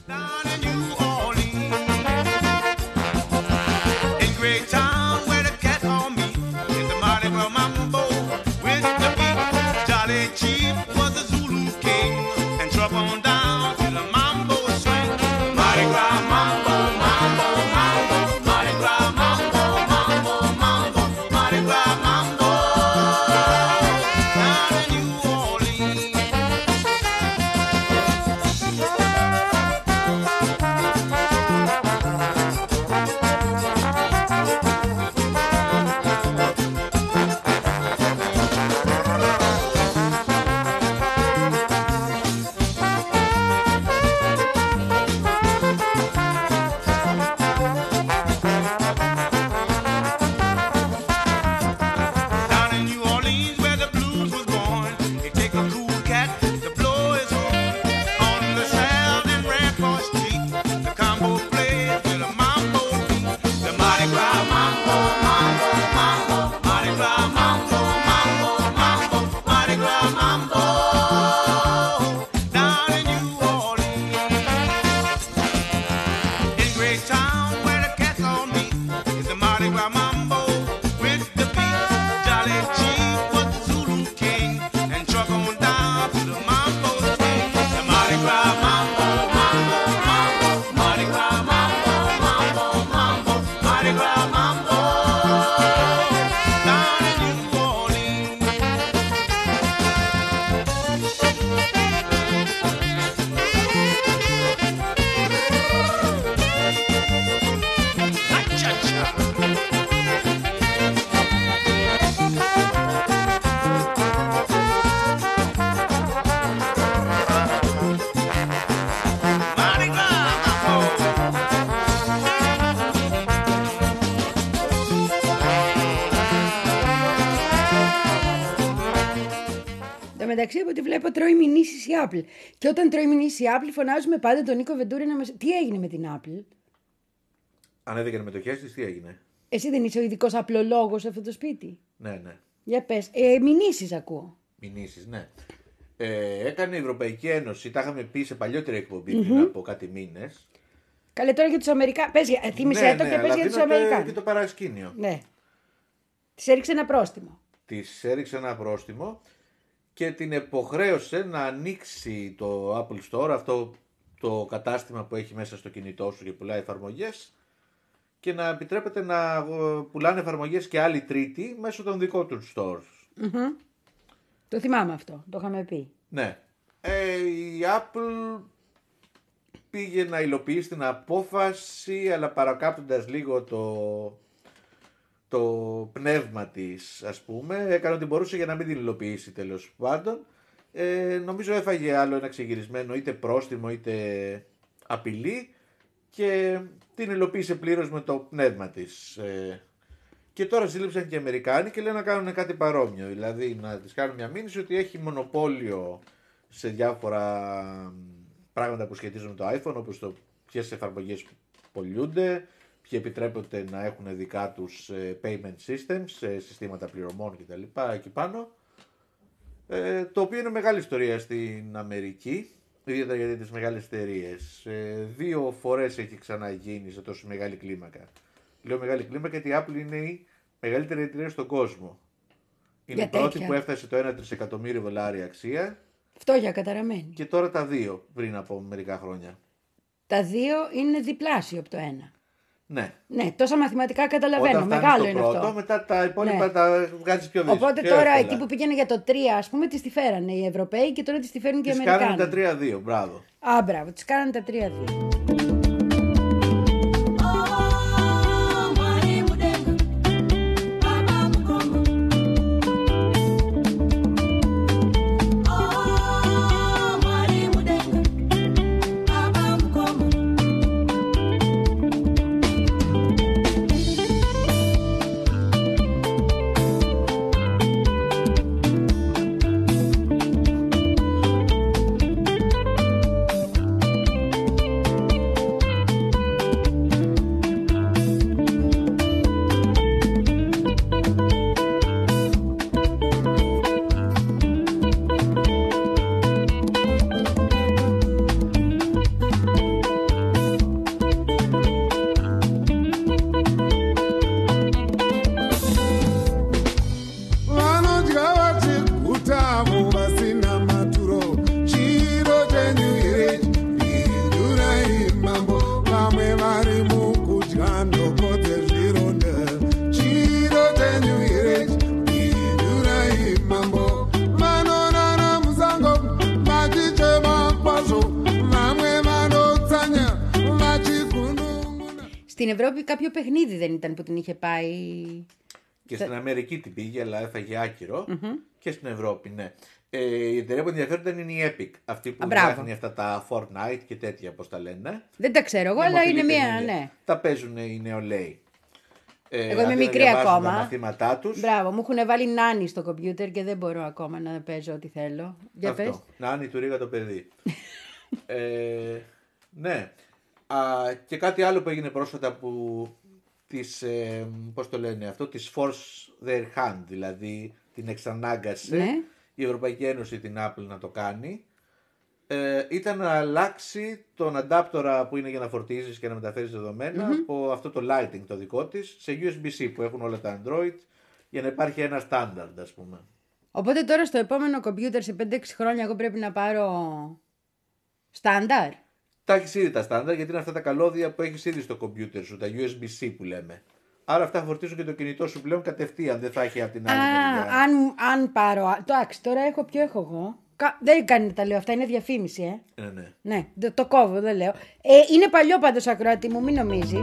Great town where the cat on me is the Mardi Gras Mambo with the beat. Jolly Chief was the Zulu king and drop on down to the Mambo swing. Mardi Gras Mambo, Mambo, Mambo, Mardi Gras Mambo, Mambo, Mambo, Mardi Gras Mambo down in New Orleans. μεταξύ από ό,τι βλέπω τρώει μηνύσεις η Apple. Και όταν τρώει μηνύσεις η Apple φωνάζουμε πάντα τον Νίκο Βεντούρη να μας... Τι έγινε με την Apple? Ανέβηκαν μετοχές της, τι έγινε? Εσύ δεν είσαι ο ειδικός απλολόγος σε αυτό το σπίτι? Ναι, ναι. Για πες. Ε, μηνύσεις ακούω. Μηνύσεις, ναι. Ε, έκανε η Ευρωπαϊκή Ένωση, τα είχαμε πει σε παλιότερη εκπομπή mm-hmm. πριν από κάτι μήνες. Καλέ τώρα για τους Αμερικάνους. Θύμισε ναι, το ναι, και πες για τους Αμερικάνους. Και το παρασκήνιο. Ναι. Της έριξε ένα πρόστιμο. Της έριξε ένα πρόστιμο και την υποχρέωσε να ανοίξει το Apple Store, αυτό το κατάστημα που έχει μέσα στο κινητό σου και πουλάει εφαρμογές, και να επιτρέπεται να πουλάνε εφαρμογές και άλλοι τρίτοι μέσω των δικών του stores. Mm-hmm. Το θυμάμαι αυτό, το είχαμε πει. Ναι. Ε, η Apple πήγε να υλοποιήσει την απόφαση, αλλά παρακάπτοντας λίγο το, το πνεύμα της, ας πούμε. Έκανε ό,τι μπορούσε για να μην την υλοποιήσει, τέλος πάντων. Ε, νομίζω έφαγε άλλο ένα ξεγυρισμένο είτε πρόστιμο είτε απειλή και την υλοποίησε πλήρως με το πνεύμα της. Ε, και τώρα σύλληψαν και οι Αμερικάνοι και λένε να κάνουν κάτι παρόμοιο. Δηλαδή να της κάνουν μια μήνυση ότι έχει μονοπόλιο σε διάφορα πράγματα που σχετίζονται με το iPhone, όπως το ποιες εφαρμογές πωλούνται, ποιοι επιτρέπονται να έχουν δικά τους payment systems, συστήματα πληρωμών κτλ. Εκεί πάνω. Ε, το οποίο είναι μεγάλη ιστορία στην Αμερική, ιδιαίτερα για τις μεγάλες εταιρείες. Ε, δύο φορές έχει ξαναγίνει σε τόσο μεγάλη κλίμακα. Λέω μεγάλη κλίμακα γιατί η Apple είναι η μεγαλύτερη εταιρεία στον κόσμο. Είναι η πρώτη που έφτασε το ένα τρισεκατομμύριο δολάρια αξία. Φτώχεια καταραμένη. Και τώρα τα δύο πριν από μερικά χρόνια. Τα δύο είναι διπλάσιο από το ένα. Ναι. Ναι, τόσα μαθηματικά καταλαβαίνω. Όταν Μεγάλο στο είναι πρώτο, αυτό. μετά τα υπόλοιπα Ναι. τα βγάζεις πιο δύσκολα. Οπότε τώρα εκεί που πήγαινε για το τρία, ας πούμε, τις τη φέρανε οι Ευρωπαίοι και τώρα τις τη φέρνουν και οι Τις Αμερικάνοι. κάνανε τα τρία δύο, μπράβο. Α, μπράβο, τις κάνανε τα τρία δύο. Vanodya vachiguta vasina maturo. Chiro chenyu here pindurai mambo. Vamwe vari mukudya ndoko dzezvironda. Chiro chenyu here pindurai mambo. Vanorara musango vachichema kwazvo. Vamwe vanotsanya vachigunun'una. Στην Ευρώπη κάποιο παιχνίδι δεν ήταν που την είχε πάει. Και στην Αμερική την πήγε, αλλά έφαγε άκυρο. Και στην Ευρώπη, ναι. Ε, η εταιρεία που ενδιαφέρονταν είναι η Epic. Αυτή που Α, μπράβο. φτιάχνει αυτά τα Fortnite και τέτοια, πώς τα λένε. Δεν τα ξέρω εγώ, αλλά Δημοφιλή είναι μία, παιχνίδια. ναι. Τα παίζουν οι νεολαίοι. Ε, Εγώ είμαι αντί να μικρή διαβάζουν ακόμα. Τα μαθήματά τους. Μπράβο, μου έχουν βάλει νάνι στο κομπιούτερ και δεν μπορώ ακόμα να παίζω ό,τι θέλω. Για πες. Αυτό. Να είναι η του Ρίγα το παιδί. ε, ναι. Α, και κάτι άλλο που έγινε πρόσφατα που τις, ε, πώς το λένε αυτό, τις force their hand, δηλαδή την εξανάγκασε Ναι. η Ευρωπαϊκή Ένωση την Apple να το κάνει, ε, ήταν να αλλάξει τον αντάπτορα που είναι για να φορτίζεις και να μεταφέρεις δεδομένα από αυτό το Lighting το δικό της σε γιου ες μπι-C που έχουν όλα τα Android για να υπάρχει ένα standard, ας πούμε. Οπότε τώρα στο επόμενο κομπιούτερ σε πέντε έξι χρόνια εγώ πρέπει να πάρω στάνταρ. Τα έχεις ήδη τα στάνταρ γιατί είναι αυτά τα καλώδια που έχεις ήδη στο κομπιούτερ σου, τα γιου ες μπι-C που λέμε. Άρα αυτά φορτίζουν και το κινητό σου πλέον κατευθείαν, δεν θα έχει από την άλλη Α, μεριά. αν, αν πάρω. α- Το άξι, τώρα έχω, ποιο έχω εγώ. Κα- Δεν κάνει τα λέω αυτά, είναι διαφήμιση, ε. Ναι, ναι. Ναι, το, το κόβω, δεν λέω. Ε, είναι παλιό πάντως ακροατή μου, μην νομίζεις.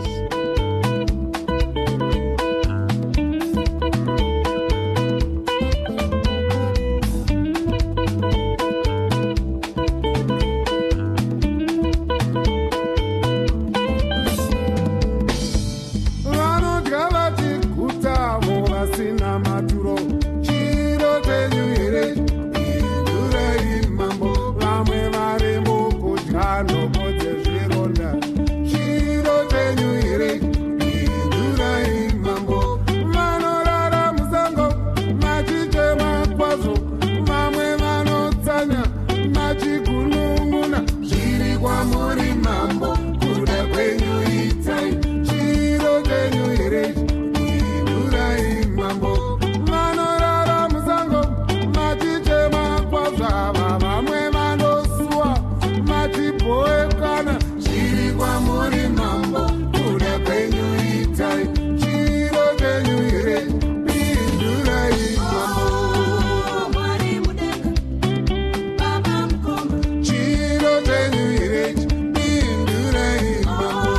Vanodya vachiguta vasina maturo. Chiro chenyu here pindurai mambo. Vamwe vari mukudya ndoko dzezvironda. Chiro chenyu here pindurai mambo. Vanorara musango vachichema kwazvo. Vamwe vanotsanya vachigunun'una. Zviri kwamuri mambo kuda kwenyu itai. Chiro chenyu here pindurai mambo. Vanorara musango vachichema kwazvo. Ava vamwe vanoswa vachiboekana. Zviri kwamuri mambo kuda kwenyu itai. Chiro chenyu here pindurai mambo. Chiro chenyu here pindurai mambo.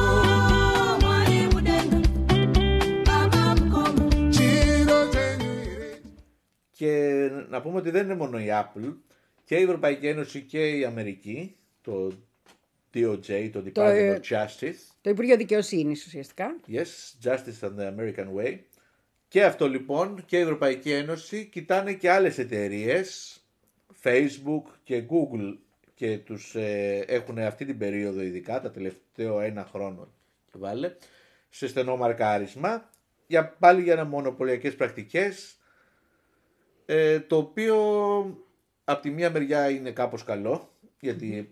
Chiro chenyu here. Και να πούμε ότι δεν είναι μόνο η Apple, και η Ευρωπαϊκή Ένωση και η Αμερική, το ντι ο τζέι, το Department ε, of Justice, Το Υπουργείο Δικαιοσύνης ουσιαστικά. yes, Justice and the American Way, και αυτό λοιπόν και η Ευρωπαϊκή Ένωση κοιτάνε και άλλες εταιρείες, Facebook και Google, και τους ε, έχουν αυτή την περίοδο ειδικά, τα τελευταίο ένα χρόνο και βάλε, σε στενό μαρκάρισμα, για, πάλι για μονοπωλιακές πρακτικές, ε, το οποίο από τη μία μεριά είναι κάπως καλό, γιατί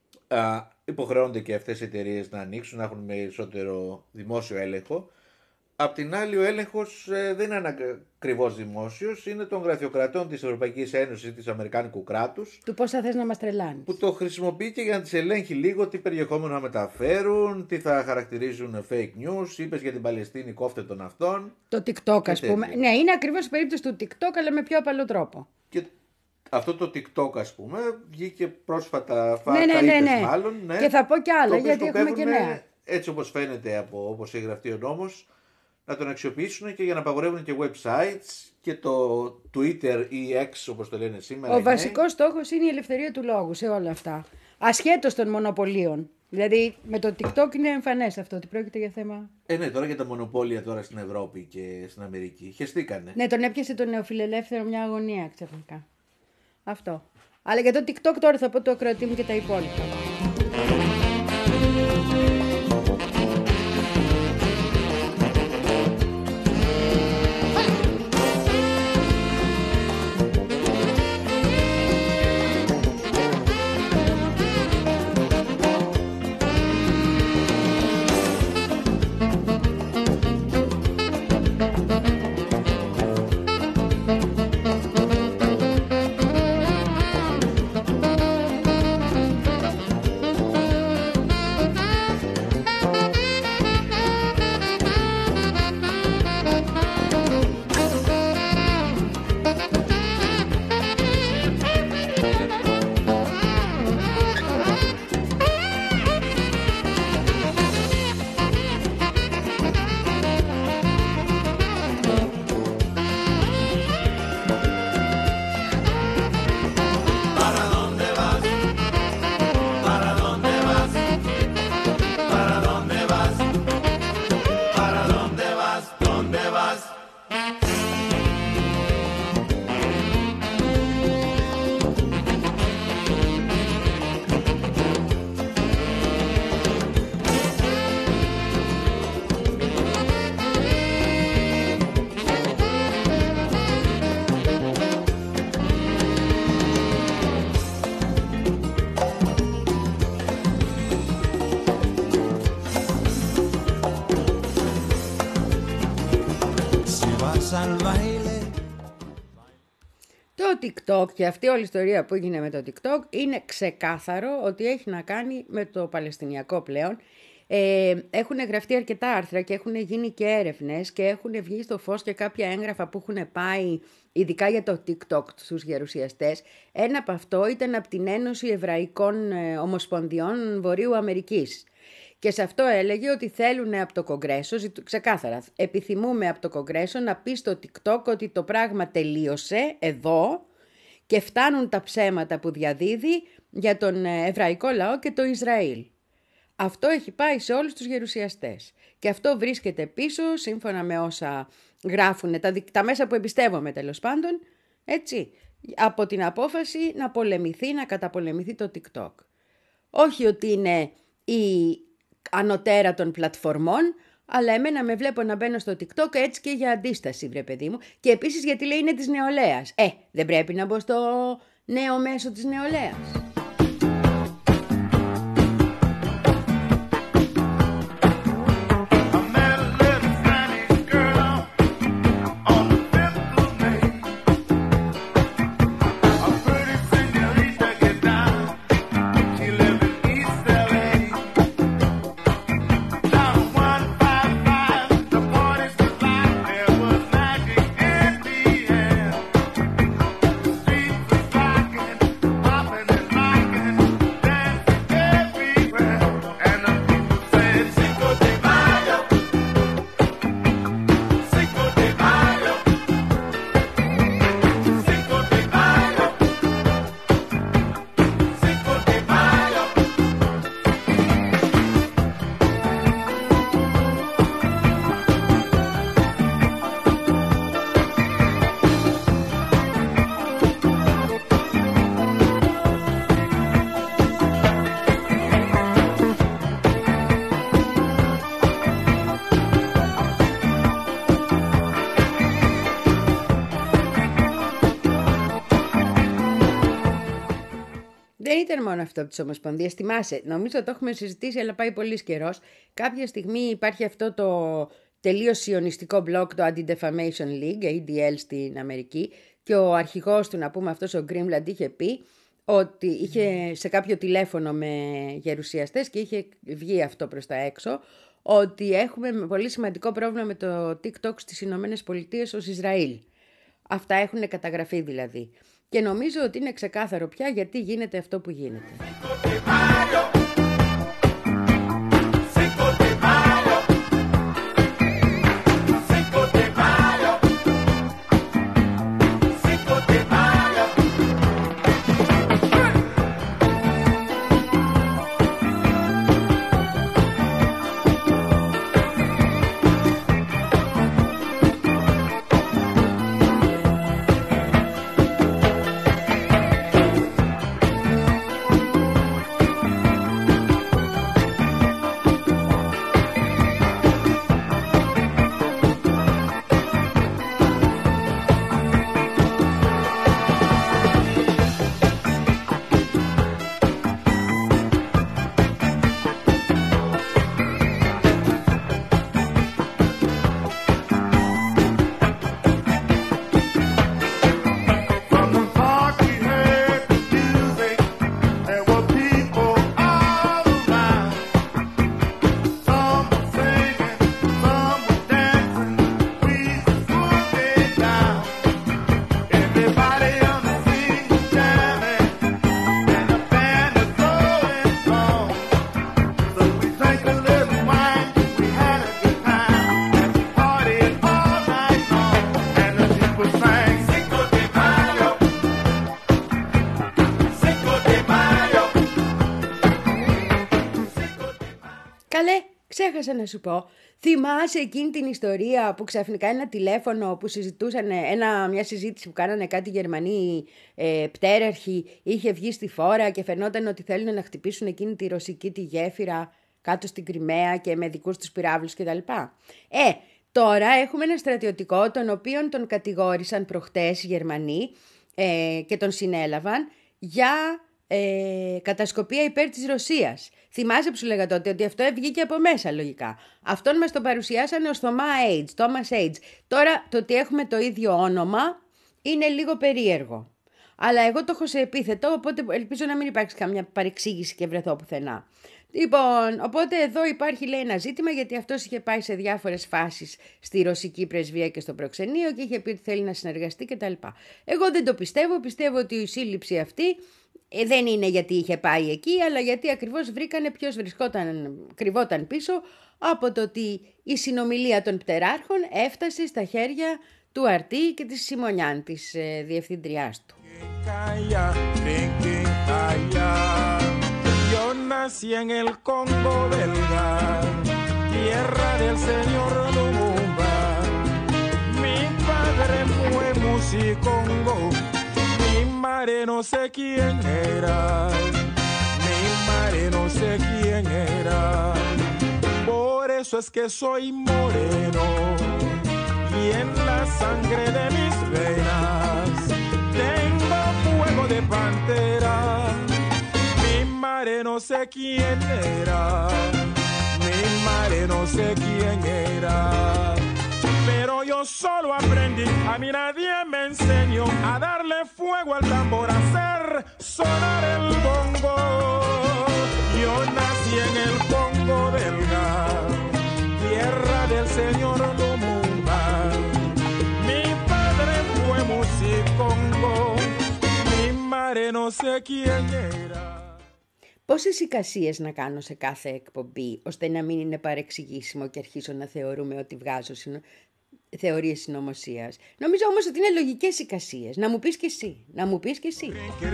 α, υποχρεώνται και αυτές οι εταιρείες να ανοίξουν, να έχουν περισσότερο δημόσιο έλεγχο, Απ' την άλλη, ο έλεγχος ε, δεν είναι ακριβώς δημόσιος, είναι των γραφειοκρατών της Ευρωπαϊκής Ένωσης ή της Αμερικάνικου κράτους. Του πώς θα θες να μας τρελάνεις. Που το χρησιμοποιεί και για να τις ελέγχει λίγο τι περιεχόμενο να μεταφέρουν, τι θα χαρακτηρίζουν fake news. Είπες για την Παλαιστίνη, κόφτε των αυτών. Το TikTok, ας πούμε. Ναι, είναι ακριβώς η περίπτωση του TikTok, αλλά με πιο απαλό τρόπο. Και αυτό το TikTok, ας πούμε, βγήκε πρόσφατα. Φα... Ναι, ναι, ναι, ναι. Μάλλον, ναι. Και θα πω κι άλλα, γιατί έχουμε και νέα. Έτσι όπως φαίνεται από όπως έχει γραφτεί ο νόμος, να τον αξιοποιήσουν και για να απαγορεύουν και websites και το Twitter ή X όπως το λένε σήμερα. Ο βασικός στόχος είναι η ελευθερία του λόγου σε όλα αυτά. Ασχέτως των μονοπωλίων. Δηλαδή με το TikTok είναι εμφανές αυτό ότι πρόκειται για θέμα. Ε, ναι, τώρα για τα μονοπόλια τώρα στην Ευρώπη και στην Αμερική. Χεστήκανε. Ναι, τον έπιασε τον νεοφιλελεύθερο μια αγωνία ξαφνικά. Αυτό. Αλλά για το TikTok τώρα θα πω το ακροατή μου και τα υπόλοιπα. Το TikTok και αυτή όλη η ιστορία που έγινε με το TikTok είναι ξεκάθαρο ότι έχει να κάνει με το Παλαιστινιακό πλέον. Ε, έχουν γραφτεί αρκετά άρθρα και έχουν γίνει και έρευνες και έχουν βγει στο φως και κάποια έγγραφα που έχουν πάει ειδικά για το TikTok στους γερουσιαστές. Ένα από αυτό ήταν από την Ένωση Εβραϊκών Ομοσπονδιών Βορείου Αμερικής. Και σε αυτό έλεγε ότι θέλουν από το Κογκρέσο, ξεκάθαρα, επιθυμούμε από το Κογκρέσο να πει στο TikTok ότι το πράγμα τελείωσε εδώ και φτάνουν τα ψέματα που διαδίδει για τον εβραϊκό λαό και το Ισραήλ. Αυτό έχει πάει σε όλους τους γερουσιαστές και αυτό βρίσκεται πίσω, σύμφωνα με όσα γράφουν τα, τα μέσα που εμπιστεύομαι τέλος πάντων, έτσι, από την απόφαση να πολεμηθεί, να καταπολεμηθεί το TikTok. Όχι ότι είναι η ανωτέρα των πλατφορμών, αλλά εμένα με βλέπω να μπαίνω στο TikTok έτσι και για αντίσταση, βρε παιδί μου. Και επίσης γιατί λέει είναι της νεολαίας. Ε, δεν πρέπει να μπω στο νέο μέσο της νεολαίας. Δεν ήταν μόνο αυτό από τις Ομοσπονδίες. Θυμάσαι, νομίζω το έχουμε συζητήσει, αλλά πάει πολύς καιρός. Κάποια στιγμή υπάρχει αυτό το τελείως σιωνιστικό blog, το Anti-Defamation League, έι ντι ελ στην Αμερική, και ο αρχηγός του, να πούμε, αυτός ο Greenblatt, είχε πει ότι είχε σε κάποιο τηλέφωνο με γερουσιαστές και είχε βγει αυτό προς τα έξω, ότι έχουμε πολύ σημαντικό πρόβλημα με το TikTok στις Ηνωμένες Πολιτείες ως Ισραήλ. Αυτά έχουν καταγραφεί δηλαδή. Και νομίζω ότι είναι ξεκάθαρο πια γιατί γίνεται αυτό που γίνεται. Ξέχασα να σου πω, θυμάσαι εκείνη την ιστορία που ξαφνικά ένα τηλέφωνο που συζητούσαν, ένα, μια συζήτηση που κάνανε κάτι Γερμανοί ε, πτέραρχοι, είχε βγει στη φόρα και φαινόταν ότι θέλουν να χτυπήσουν εκείνη τη ρωσική τη γέφυρα κάτω στην Κριμαία και με δικούς τους πυράβλους κτλ. Ε, τώρα έχουμε ένα στρατιωτικό τον οποίον τον κατηγόρησαν προχτές οι Γερμανοί ε, και τον συνέλαβαν για ε, κατασκοπία υπέρ της Ρωσίας. Θυμάσαι που σου λέγα τότε ότι αυτό βγήκε από μέσα λογικά. Αυτόν μας το παρουσιάσανε ως Θωμά Aids, Thomas Aids. Τώρα το ότι έχουμε το ίδιο όνομα είναι λίγο περίεργο. Αλλά εγώ το έχω σε επίθετο, οπότε ελπίζω να μην υπάρξει καμιά παρεξήγηση και βρεθώ πουθενά. Λοιπόν, οπότε εδώ υπάρχει, λέει, ένα ζήτημα, γιατί αυτός είχε πάει σε διάφορες φάσεις στη ρωσική πρεσβεία και στο προξενείο και είχε πει ότι θέλει να συνεργαστεί κτλ. Εγώ δεν το πιστεύω, πιστεύω ότι η σύλληψη αυτή δεν είναι γιατί είχε πάει εκεί, αλλά γιατί ακριβώς βρήκανε ποιος βρισκόταν, κρυβόταν πίσω από το ότι η συνομιλία των πτεράρχων έφτασε στα χέρια του Αρτή και της Σιμονιάν, της ε, διευθύντριάς του. Yo nací en el Congo belga, tierra del señor Lumumba. Mi padre fue musicongo, mi madre no sé quién era, mi madre no sé quién era. Por eso es que soy moreno y en la sangre de mis venas tengo fuego de pantera. Mi madre no sé quién era, mi madre no sé quién era, pero yo solo aprendí, a mí nadie me enseñó a darle fuego al tambor, a hacer sonar el bongo. Yo nací en el Congo belga, tierra del señor Lumumba. Mi padre fue musicongo, mi madre no sé quién era. Πόσες εικασίες να κάνω σε κάθε εκπομπή, ώστε να μην είναι παρεξηγήσιμο και αρχίσω να θεωρούμε ότι βγάζω συνο... θεωρίες συνωμοσίας. Νομίζω όμως ότι είναι λογικές εικασίες. Να μου πεις και εσύ. Να μου πεις και εσύ.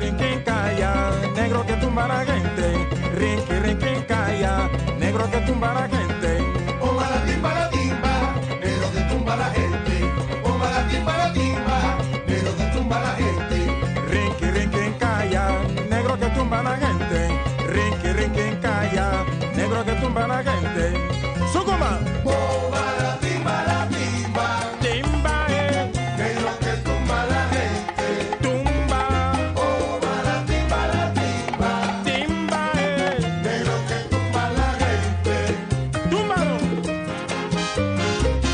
Rinqui, rinqui, calla, negro que tumba la gente. ¡Socoma! Bomba la timba, la timba. Timba, eh. Negro que tumba la gente. Tumba. Bomba la timba, la timba. Timba, eh. Negro que tumba la gente. Túmbalo.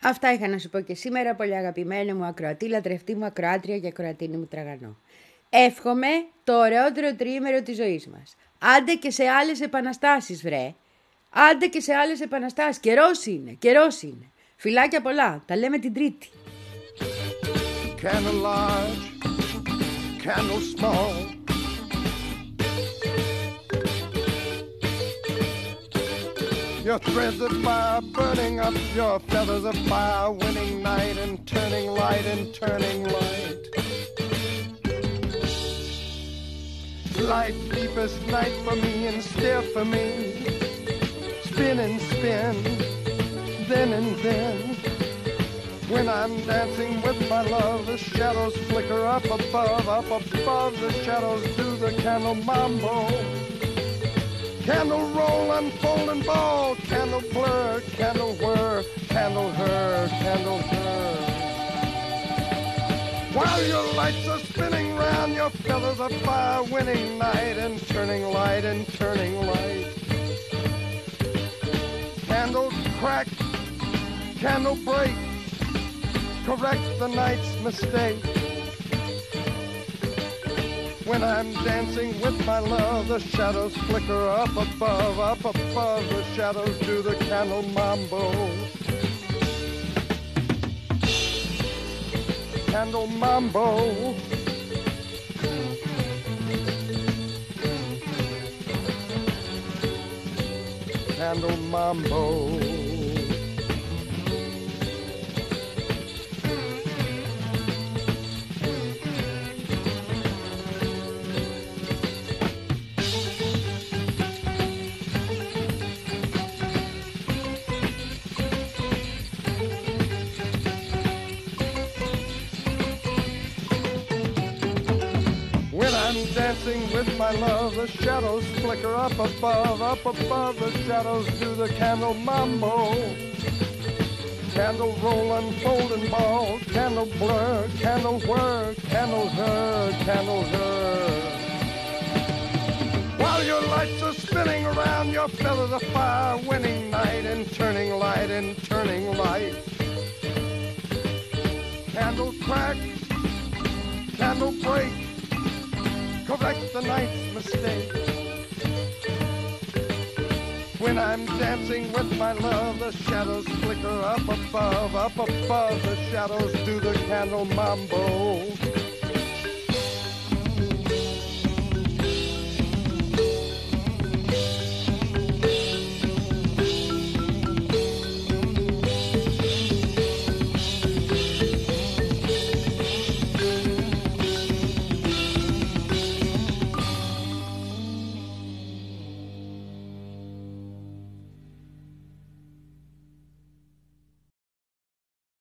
Αυτά είχα να σου πω και σήμερα, πολύ αγαπημένη μου ακροατή, λατρευτή μου ακροάτρια και ακροατίνη μου τραγανό. Εύχομαι το ωραιότερο τριήμερο της ζωής μας. Άντε και σε άλλες επαναστάσεις, βρε. Άντε και σε άλλες επαναστάσεις. Καιρός είναι, καιρός είναι. Φιλάκια πολλά, τα λέμε την Τρίτη. Candle large, candle small. Your threads of fire burning up, your feathers of fire, winning night and turning light and turning light. Light deepest night for me and still for me. Spin and spin, then and then. When I'm dancing with my love, the shadows flicker up above, up above the shadows do the candle mambo. Candle roll, unfold and ball, candle blur, candle whir, candle her, candle her. While your lights are spinning round, your feathers of fire, winning night and turning light and turning light. Candle crack, candle break, correct the night's mistake. When I'm dancing with my love, the shadows flicker up above, up above the shadows do the candle mambo. Candle mambo. Candle mambo. Dancing with my love, the shadows flicker up above, up above the shadows do the candle mambo. Candle roll, unfold and ball, candle blur, candle whir, candle her, candle her. While your lights are spinning around, your feathers of fire, winning night and turning light and turning light. Candle crack, candle break, correct the night's mistake. When I'm dancing with my love, the shadows flicker up above, up above the shadows do the candle mambo.